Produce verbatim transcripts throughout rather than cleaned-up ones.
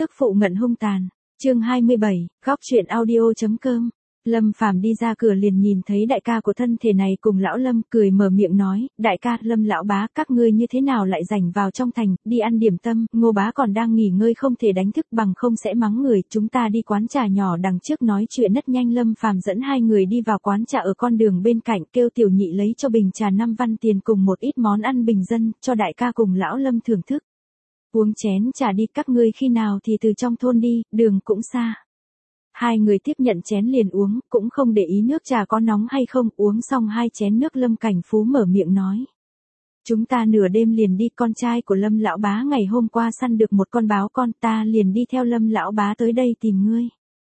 Tức phụ ngận hung tàn, chương hai mươi bảy, góc truyện audio chấm com. Lâm Phàm đi ra cửa liền nhìn thấy đại ca của thân thể này cùng lão Lâm, cười mở miệng nói, đại ca, Lâm lão bá, các ngươi như thế nào lại rảnh vào trong thành, đi ăn điểm tâm, Ngô bá còn đang nghỉ ngơi không thể đánh thức bằng không sẽ mắng người, chúng ta đi quán trà nhỏ đằng trước nói chuyện rất nhanh. Lâm Phàm dẫn hai người đi vào quán trà ở con đường bên cạnh, kêu tiểu nhị lấy cho bình trà năm văn tiền cùng một ít món ăn bình dân, cho đại ca cùng lão Lâm thưởng thức. Uống chén trà đi, các ngươi khi nào thì từ trong thôn đi, đường cũng xa. Hai người tiếp nhận chén liền uống, cũng không để ý nước trà có nóng hay không, uống xong hai chén nước Lâm Cảnh Phú mở miệng nói. Chúng ta nửa đêm liền đi, con trai của Lâm lão bá ngày hôm qua săn được một con báo con, ta liền đi theo Lâm lão bá tới đây tìm ngươi.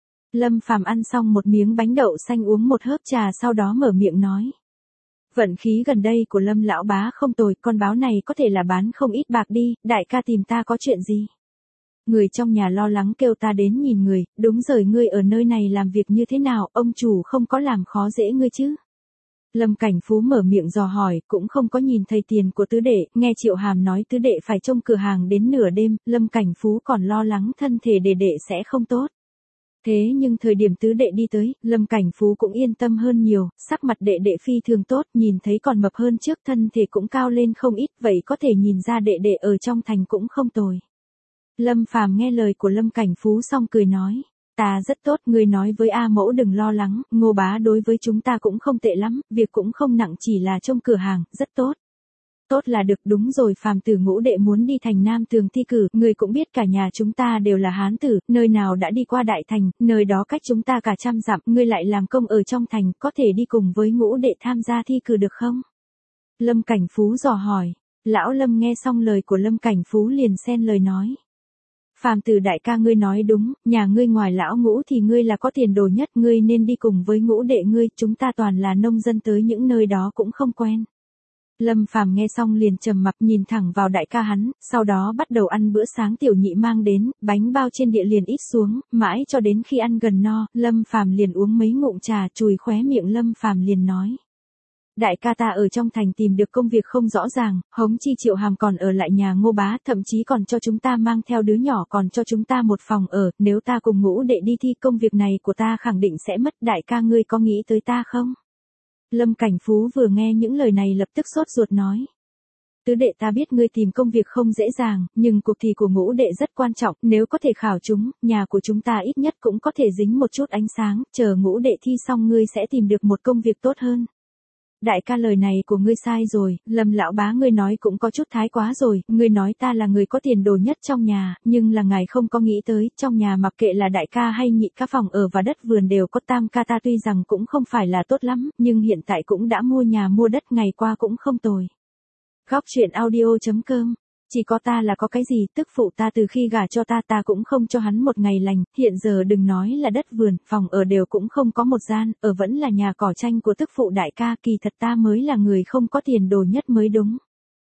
Lâm Phàm ăn xong một miếng bánh đậu xanh uống một hớp trà sau đó mở miệng nói. Vận khí gần đây của Lâm lão bá không tồi, con báo này có thể là bán không ít bạc đi, đại ca tìm ta có chuyện gì? Người trong nhà lo lắng kêu ta đến nhìn người, đúng rồi, ngươi ở nơi này làm việc như thế nào, ông chủ không có làm khó dễ ngươi chứ? Lâm Cảnh Phú mở miệng dò hỏi, cũng không có nhìn thấy tiền của tứ đệ, nghe Triệu Hàm nói tứ đệ phải trông cửa hàng đến nửa đêm, Lâm Cảnh Phú còn lo lắng thân thể đệ đệ sẽ không tốt. Thế nhưng thời điểm tứ đệ đi tới, Lâm Cảnh Phú cũng yên tâm hơn nhiều, sắc mặt đệ đệ phi thường tốt, nhìn thấy còn mập hơn trước, thân thể cũng cao lên không ít, vậy có thể nhìn ra đệ đệ ở trong thành cũng không tồi. Lâm Phàm nghe lời của Lâm Cảnh Phú xong cười nói, ta rất tốt, ngươi nói với A mẫu đừng lo lắng, Ngô bá đối với chúng ta cũng không tệ lắm, việc cũng không nặng, chỉ là trông cửa hàng, rất tốt. Tốt là được, đúng rồi, Phàm tử ngũ đệ muốn đi thành Nam Tường thi cử, ngươi cũng biết cả nhà chúng ta đều là hán tử, nơi nào đã đi qua đại thành, nơi đó cách chúng ta cả trăm dặm, ngươi lại làm công ở trong thành, có thể đi cùng với ngũ đệ tham gia thi cử được không? Lâm Cảnh Phú dò hỏi, lão Lâm nghe xong lời của Lâm Cảnh Phú liền xen lời nói. Phàm tử đại ca, ngươi nói đúng, nhà ngươi ngoài lão Ngũ thì ngươi là có tiền đồ nhất, ngươi nên đi cùng với ngũ đệ ngươi, chúng ta toàn là nông dân tới những nơi đó cũng không quen. Lâm Phàm nghe xong liền trầm mặc nhìn thẳng vào đại ca hắn, sau đó bắt đầu ăn bữa sáng tiểu nhị mang đến, bánh bao trên đĩa liền ít xuống, mãi cho đến khi ăn gần no, Lâm Phàm liền uống mấy ngụm trà, chùi khóe miệng Lâm Phàm liền nói. Đại ca, ta ở trong thành tìm được công việc không rõ ràng, hống chi Triệu Hàm còn ở lại nhà Ngô bá, thậm chí còn cho chúng ta mang theo đứa nhỏ, còn cho chúng ta một phòng ở, nếu ta cùng ngũ đệ đi thi công việc này của ta khẳng định sẽ mất, đại ca ngươi có nghĩ tới ta không? Lâm Cảnh Phú vừa nghe những lời này lập tức sốt ruột nói. Tứ đệ, ta biết ngươi tìm công việc không dễ dàng, nhưng cuộc thi của ngũ đệ rất quan trọng, nếu có thể khảo chúng, nhà của chúng ta ít nhất cũng có thể dính một chút ánh sáng, chờ ngũ đệ thi xong ngươi sẽ tìm được một công việc tốt hơn. Đại ca, lời này của ngươi sai rồi, Lâm lão bá ngươi nói cũng có chút thái quá rồi, ngươi nói ta là người có tiền đồ nhất trong nhà, nhưng là ngài không có nghĩ tới, trong nhà mặc kệ là đại ca hay nhị ca phòng ở và đất vườn đều có, tam ca ta tuy rằng cũng không phải là tốt lắm, nhưng hiện tại cũng đã mua nhà mua đất, ngày qua cũng không tồi. Góc truyện audio chấm com. Chỉ có ta là có cái gì, tức phụ ta từ khi gả cho ta ta cũng không cho hắn một ngày lành, hiện giờ đừng nói là đất vườn, phòng ở đều cũng không có một gian, ở vẫn là nhà cỏ tranh của tức phụ đại ca, kỳ thật ta mới là người không có tiền đồ nhất mới đúng.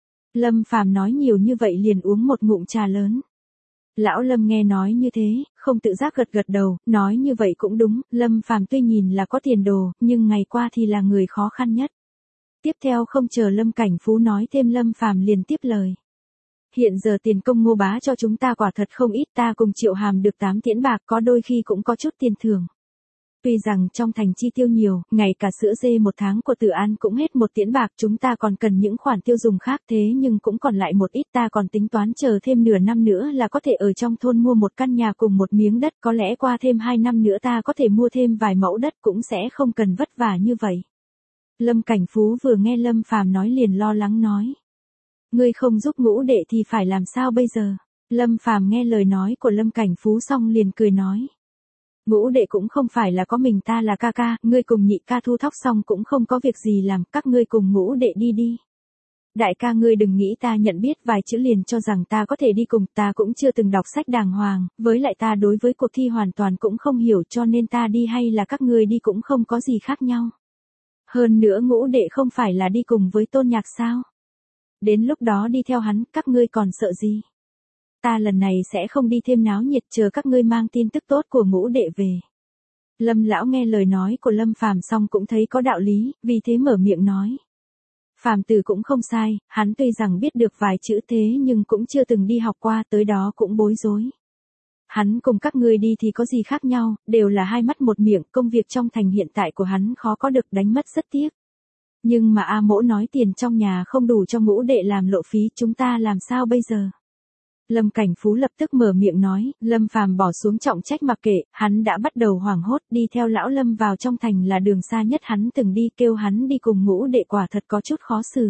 Lâm Phàm nói nhiều như vậy liền uống một ngụm trà lớn. Lão Lâm nghe nói như thế, không tự giác gật gật đầu, nói như vậy cũng đúng, Lâm Phàm tuy nhìn là có tiền đồ, nhưng ngày qua thì là người khó khăn nhất. Tiếp theo không chờ Lâm Cảnh Phú nói thêm Lâm Phàm liền tiếp lời. Hiện giờ tiền công Ngô bá cho chúng ta quả thật không ít, ta cùng Triệu Hàm được tám tiễn bạc, có đôi khi cũng có chút tiền thưởng. Tuy rằng trong thành chi tiêu nhiều, ngày cả sữa dê một tháng của Tử An cũng hết một tiễn bạc, chúng ta còn cần những khoản tiêu dùng khác, thế nhưng cũng còn lại một ít, ta còn tính toán chờ thêm nửa năm nữa là có thể ở trong thôn mua một căn nhà cùng một miếng đất, có lẽ qua thêm hai năm nữa ta có thể mua thêm vài mẫu đất, cũng sẽ không cần vất vả như vậy. Lâm Cảnh Phú vừa nghe Lâm Phàm nói liền lo lắng nói. Ngươi không giúp ngũ đệ thì phải làm sao bây giờ? Lâm Phàm nghe lời nói của Lâm Cảnh Phú xong liền cười nói. Ngũ đệ cũng không phải là có mình ta là ca ca, ngươi cùng nhị ca thu thóc xong cũng không có việc gì làm, các ngươi cùng ngũ đệ đi đi. Đại ca, ngươi đừng nghĩ ta nhận biết vài chữ liền cho rằng ta có thể đi cùng, ta cũng chưa từng đọc sách đàng hoàng, với lại ta đối với cuộc thi hoàn toàn cũng không hiểu, cho nên ta đi hay là các ngươi đi cũng không có gì khác nhau. Hơn nữa ngũ đệ không phải là đi cùng với Tôn Nhạc sao? Đến lúc đó đi theo hắn, các ngươi còn sợ gì? Ta lần này sẽ không đi thêm náo nhiệt, chờ các ngươi mang tin tức tốt của ngũ đệ về. Lâm lão nghe lời nói của Lâm Phàm xong cũng thấy có đạo lý, vì thế mở miệng nói. Phàm tử cũng không sai, hắn tuy rằng biết được vài chữ thế nhưng cũng chưa từng đi học qua, tới đó cũng bối rối. Hắn cùng các ngươi đi thì có gì khác nhau, đều là hai mắt một miệng, công việc trong thành hiện tại của hắn khó có được đánh mất rất tiếc. Nhưng mà A Mỗ nói tiền trong nhà không đủ cho ngũ đệ làm lộ phí, chúng ta làm sao bây giờ? Lâm Cảnh Phú lập tức mở miệng nói, Lâm Phàm bỏ xuống trọng trách mặc kệ, hắn đã bắt đầu hoảng hốt, đi theo lão Lâm vào trong thành là đường xa nhất hắn từng đi, kêu hắn đi cùng ngũ đệ quả thật có chút khó xử.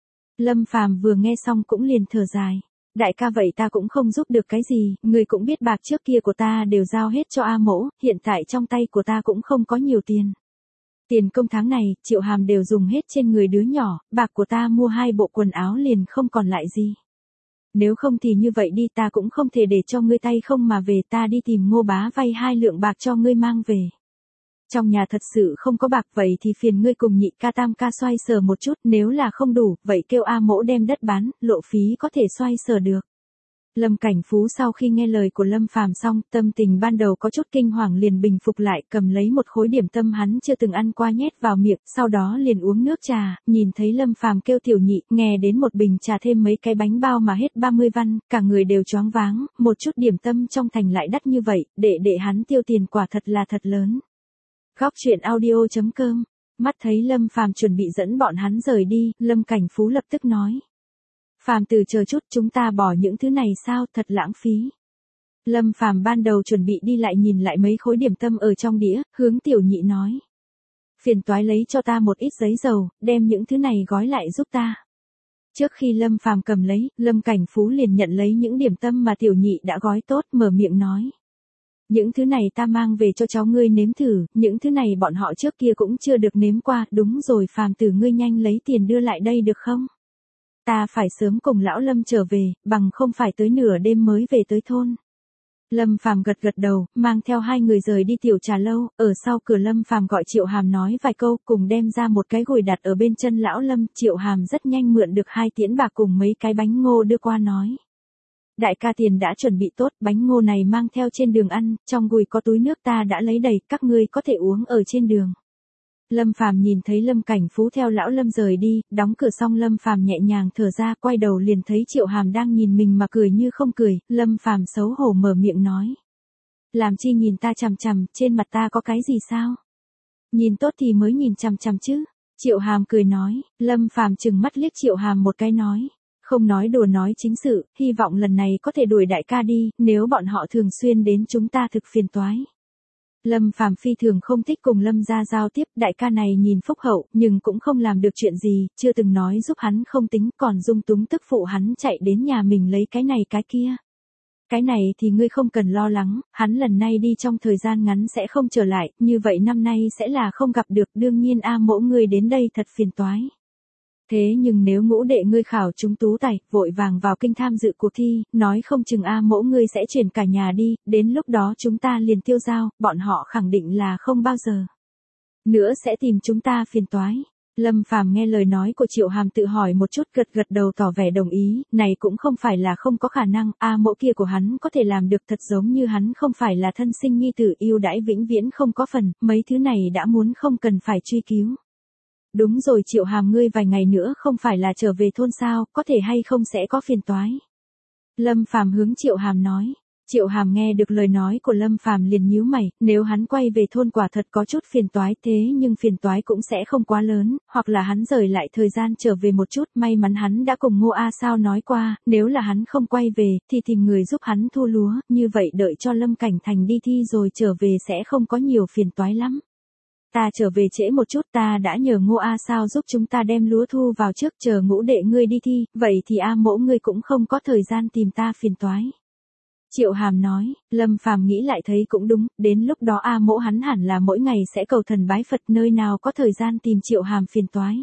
Lâm Phàm vừa nghe xong cũng liền thở dài. Đại ca vậy ta cũng không giúp được cái gì, người cũng biết bạc trước kia của ta đều giao hết cho A Mỗ, hiện tại trong tay của ta cũng không có nhiều tiền. Tiền công tháng này, Triệu Hàm đều dùng hết trên người đứa nhỏ, bạc của ta mua hai bộ quần áo liền không còn lại gì. Nếu không thì như vậy đi, ta cũng không thể để cho ngươi tay không mà về, ta đi tìm Ngô bá vay hai lượng bạc cho ngươi mang về. Trong nhà thật sự không có bạc, vậy thì phiền ngươi cùng nhị ca tam ca xoay sở một chút, nếu là không đủ, vậy kêu A Mỗ đem đất bán, lộ phí có thể xoay sở được. Lâm Cảnh Phú sau khi nghe lời của Lâm Phàm xong, tâm tình ban đầu có chút kinh hoàng liền bình phục lại, cầm lấy một khối điểm tâm hắn chưa từng ăn qua nhét vào miệng, sau đó liền uống nước trà, nhìn thấy Lâm Phàm kêu tiểu nhị, nghe đến một bình trà thêm mấy cái bánh bao mà hết ba mươi văn, cả người đều choáng váng, một chút điểm tâm trong thành lại đắt như vậy, để để hắn tiêu tiền quả thật là thật lớn. Góc truyện audio chấm com, mắt thấy Lâm Phàm chuẩn bị dẫn bọn hắn rời đi, Lâm Cảnh Phú lập tức nói. Phàm từ chờ chút, chúng ta bỏ những thứ này sao, thật lãng phí. Lâm Phàm ban đầu chuẩn bị đi lại nhìn lại mấy khối điểm tâm ở trong đĩa, hướng tiểu nhị nói. Phiền toái lấy cho ta một ít giấy dầu, đem những thứ này gói lại giúp ta. Trước khi Lâm Phàm cầm lấy, Lâm Cảnh Phú liền nhận lấy những điểm tâm mà tiểu nhị đã gói tốt, mở miệng nói. Những thứ này ta mang về cho cháu ngươi nếm thử, những thứ này bọn họ trước kia cũng chưa được nếm qua, đúng rồi Phàm từ ngươi nhanh lấy tiền đưa lại đây được không? Ta phải sớm cùng lão Lâm trở về, bằng không phải tới nửa đêm mới về tới thôn. Lâm Phàm gật gật đầu, mang theo hai người rời đi tiểu trà lâu, ở sau cửa Lâm Phàm gọi Triệu Hàm nói vài câu, cùng đem ra một cái gùi đặt ở bên chân lão Lâm, Triệu Hàm rất nhanh mượn được hai tiễn bạc cùng mấy cái bánh ngô đưa qua nói. Đại ca tiền đã chuẩn bị tốt, bánh ngô này mang theo trên đường ăn, trong gùi có túi nước ta đã lấy đầy, các ngươi có thể uống ở trên đường. Lâm Phàm nhìn thấy Lâm Cảnh Phú theo lão Lâm rời đi, đóng cửa xong Lâm Phàm nhẹ nhàng thở ra, quay đầu liền thấy Triệu Hàm đang nhìn mình mà cười như không cười, Lâm Phàm xấu hổ mở miệng nói. Làm chi nhìn ta chằm chằm, trên mặt ta có cái gì sao? Nhìn tốt thì mới nhìn chằm chằm chứ. Triệu Hàm cười nói, Lâm Phàm trừng mắt liếc Triệu Hàm một cái nói. Không nói đùa nói chính sự, hy vọng lần này có thể đuổi đại ca đi, nếu bọn họ thường xuyên đến chúng ta thực phiền toái. Lâm Phàm phi thường không thích cùng Lâm gia giao tiếp, đại ca này nhìn phúc hậu, nhưng cũng không làm được chuyện gì, chưa từng nói giúp hắn không tính, còn dung túng tức phụ hắn chạy đến nhà mình lấy cái này cái kia. Cái này thì ngươi không cần lo lắng, hắn lần này đi trong thời gian ngắn sẽ không trở lại, như vậy năm nay sẽ là không gặp được, đương nhiên A Mỗ ngươi đến đây thật phiền toái. Thế nhưng nếu ngũ đệ ngươi khảo chúng tú tài, vội vàng vào kinh tham dự cuộc thi, nói không chừng A Mỗ ngươi sẽ chuyển cả nhà đi, đến lúc đó chúng ta liền tiêu dao, bọn họ khẳng định là không bao giờ nữa sẽ tìm chúng ta phiền toái. Lâm Phàm nghe lời nói của Triệu Hàm tự hỏi một chút, gật gật đầu tỏ vẻ đồng ý, này cũng không phải là không có khả năng, A Mỗ kia của hắn có thể làm được, thật giống như hắn không phải là thân sinh nhi tử yêu đãi vĩnh viễn không có phần, mấy thứ này đã muốn không cần phải truy cứu. Đúng rồi Triệu Hàm ngươi vài ngày nữa không phải là trở về thôn sao, có thể hay không sẽ có phiền toái. Lâm Phàm hướng Triệu Hàm nói. Triệu Hàm nghe được lời nói của Lâm Phàm liền nhíu mày, nếu hắn quay về thôn quả thật có chút phiền toái, thế nhưng phiền toái cũng sẽ không quá lớn, hoặc là hắn rời lại thời gian trở về một chút, may mắn hắn đã cùng Ngô A Sao nói qua, nếu là hắn không quay về, thì tìm người giúp hắn thu lúa, như vậy đợi cho Lâm Cảnh Thành đi thi rồi trở về sẽ không có nhiều phiền toái lắm. Ta trở về trễ một chút, ta đã nhờ Ngô A Sao giúp chúng ta đem lúa thu vào trước, chờ ngũ đệ ngươi đi thi, vậy thì A Mỗ ngươi cũng không có thời gian tìm ta phiền toái. Triệu Hàm nói, Lâm Phàm nghĩ lại thấy cũng đúng, đến lúc đó A Mỗ hắn hẳn là mỗi ngày sẽ cầu thần bái Phật, nơi nào có thời gian tìm Triệu Hàm phiền toái.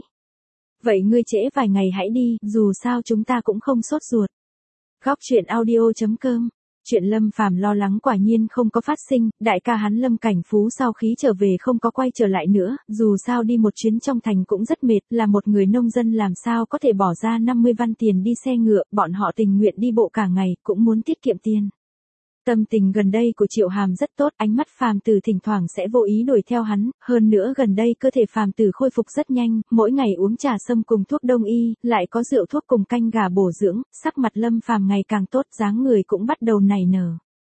Vậy ngươi trễ vài ngày hãy đi, dù sao chúng ta cũng không sốt ruột. Góc truyện audio chấm com. Chuyện Lâm Phàm lo lắng quả nhiên không có phát sinh, đại ca hắn Lâm Cảnh Phú sau khi trở về không có quay trở lại nữa, dù sao đi một chuyến trong thành cũng rất mệt, là một người nông dân làm sao có thể bỏ ra năm mươi văn tiền đi xe ngựa, bọn họ tình nguyện đi bộ cả ngày, cũng muốn tiết kiệm tiền. Tâm tình gần đây của Triệu Hàm rất tốt, ánh mắt Phàm Tử thỉnh thoảng sẽ vô ý đuổi theo hắn, hơn nữa gần đây cơ thể Phàm Tử khôi phục rất nhanh, mỗi ngày uống trà sâm cùng thuốc đông y, lại có rượu thuốc cùng canh gà bổ dưỡng, sắc mặt Lâm Phàm ngày càng tốt, dáng người cũng bắt đầu nảy nở.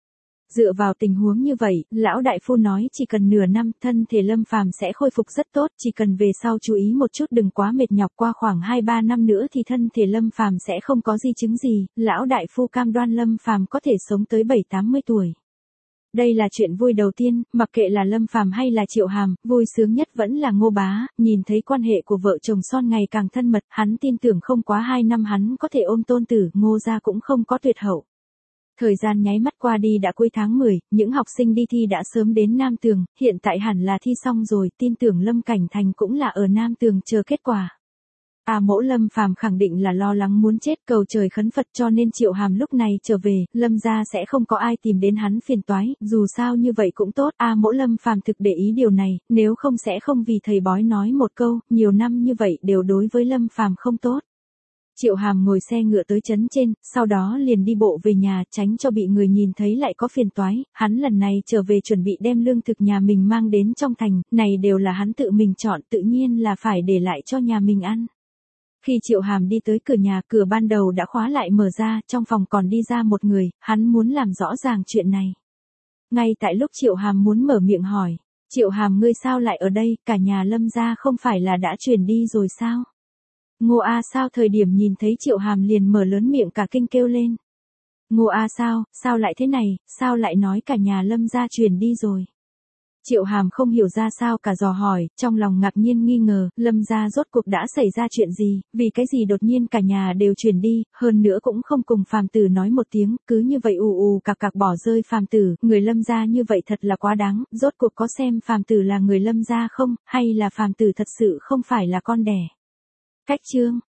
Dựa vào tình huống như vậy, lão đại phu nói chỉ cần nửa năm thân thể Lâm Phàm sẽ khôi phục rất tốt, chỉ cần về sau chú ý một chút đừng quá mệt nhọc, qua khoảng hai ba năm nữa thì thân thể Lâm Phàm sẽ không có di chứng gì, lão đại phu cam đoan Lâm Phàm có thể sống tới bảy tám mươi tuổi. Đây là chuyện vui đầu tiên, mặc kệ là Lâm Phàm hay là Triệu Hàm, vui sướng nhất vẫn là Ngô Bá, nhìn thấy quan hệ của vợ chồng son ngày càng thân mật, hắn tin tưởng không quá hai năm hắn có thể ôm tôn tử, Ngô gia cũng không có tuyệt hậu. Thời gian nháy mắt qua đi đã cuối tháng mười, những học sinh đi thi đã sớm đến Nam Tường, hiện tại hẳn là thi xong rồi, tin tưởng Lâm Cảnh Thành cũng là ở Nam Tường chờ kết quả. À mỗ Lâm Phàm khẳng định là lo lắng muốn chết, cầu trời khấn Phật, cho nên Triệu Hàm lúc này trở về, Lâm gia sẽ không có ai tìm đến hắn phiền toái, dù sao như vậy cũng tốt. À mỗ Lâm Phàm thực để ý điều này, nếu không sẽ không vì thầy bói nói một câu, nhiều năm như vậy đều đối với Lâm Phàm không tốt. Triệu Hàm ngồi xe ngựa tới trấn trên, sau đó liền đi bộ về nhà, tránh cho bị người nhìn thấy lại có phiền toái, hắn lần này trở về chuẩn bị đem lương thực nhà mình mang đến trong thành, này đều là hắn tự mình chọn, tự nhiên là phải để lại cho nhà mình ăn. Khi Triệu Hàm đi tới cửa nhà, cửa ban đầu đã khóa lại mở ra, trong phòng còn đi ra một người, hắn muốn làm rõ ràng chuyện này. Ngay tại lúc Triệu Hàm muốn mở miệng hỏi, Triệu Hàm ngươi sao lại ở đây, cả nhà Lâm gia không phải là đã chuyển đi rồi sao? Ngô A sao thời điểm nhìn thấy Triệu Hàm liền mở lớn miệng cả kinh kêu lên. Ngô A sao, sao lại thế này, sao lại nói cả nhà Lâm gia chuyển đi rồi? Triệu Hàm không hiểu ra sao cả dò hỏi, trong lòng ngạc nhiên nghi ngờ, Lâm gia rốt cuộc đã xảy ra chuyện gì, vì cái gì đột nhiên cả nhà đều chuyển đi, hơn nữa cũng không cùng phàm tử nói một tiếng, cứ như vậy ù ù cạc cạc bỏ rơi phàm tử, người Lâm gia như vậy thật là quá đáng, rốt cuộc có xem phàm tử là người Lâm gia không, hay là phàm tử thật sự không phải là con đẻ. Cách chương